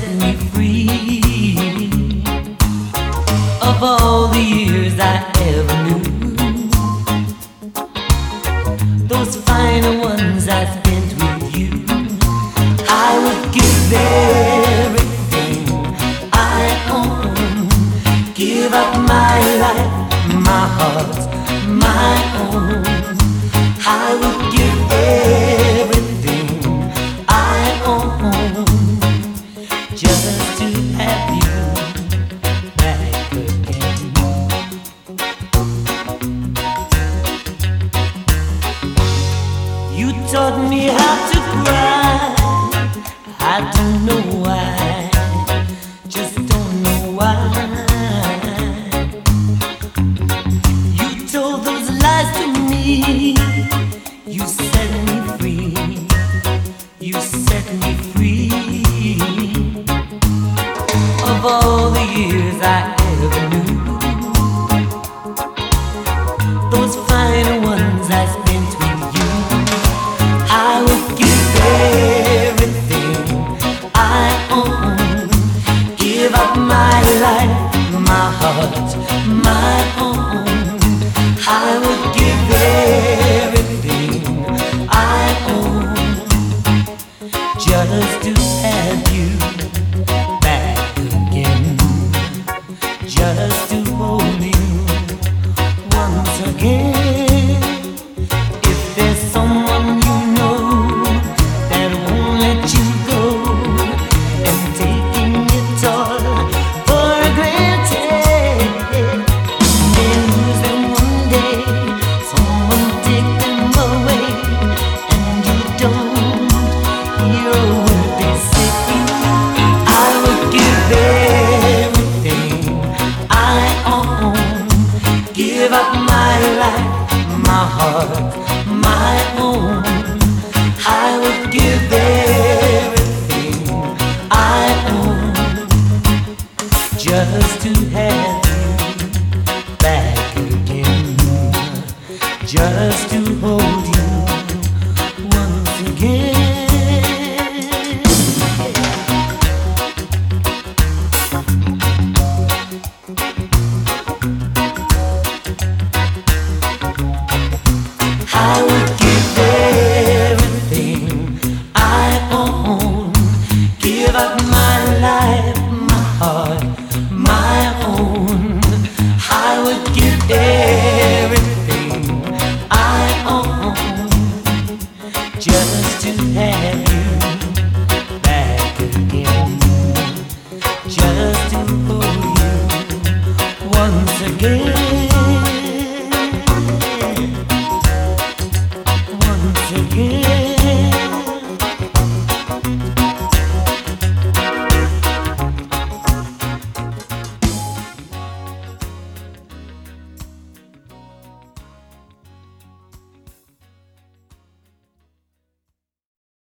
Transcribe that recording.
me free of all the years I ever knew. Those final ones I spent with you, I would give everything I own, give up my life, my heart, my own. I would give everything I own just to have you back again. You taught me how to cry. I don't know why, just don't know why. You told those lies to me. You set me free. You set me free of all the years I ever knew. Those final ones I spent with you, I would give everything I own, give up my life, my heart, my own. I would give everything I own just to have you back again, just to hold you once again. If there's someone you know that won't let you go and taking it all for granted, then lose them one day, someone take them away, and you don't hear a word they say. I would give everything I own, give up my life, my heart, my own. I would give everything I own just to have you back again, just to hold you once again. I would give everything I own, give up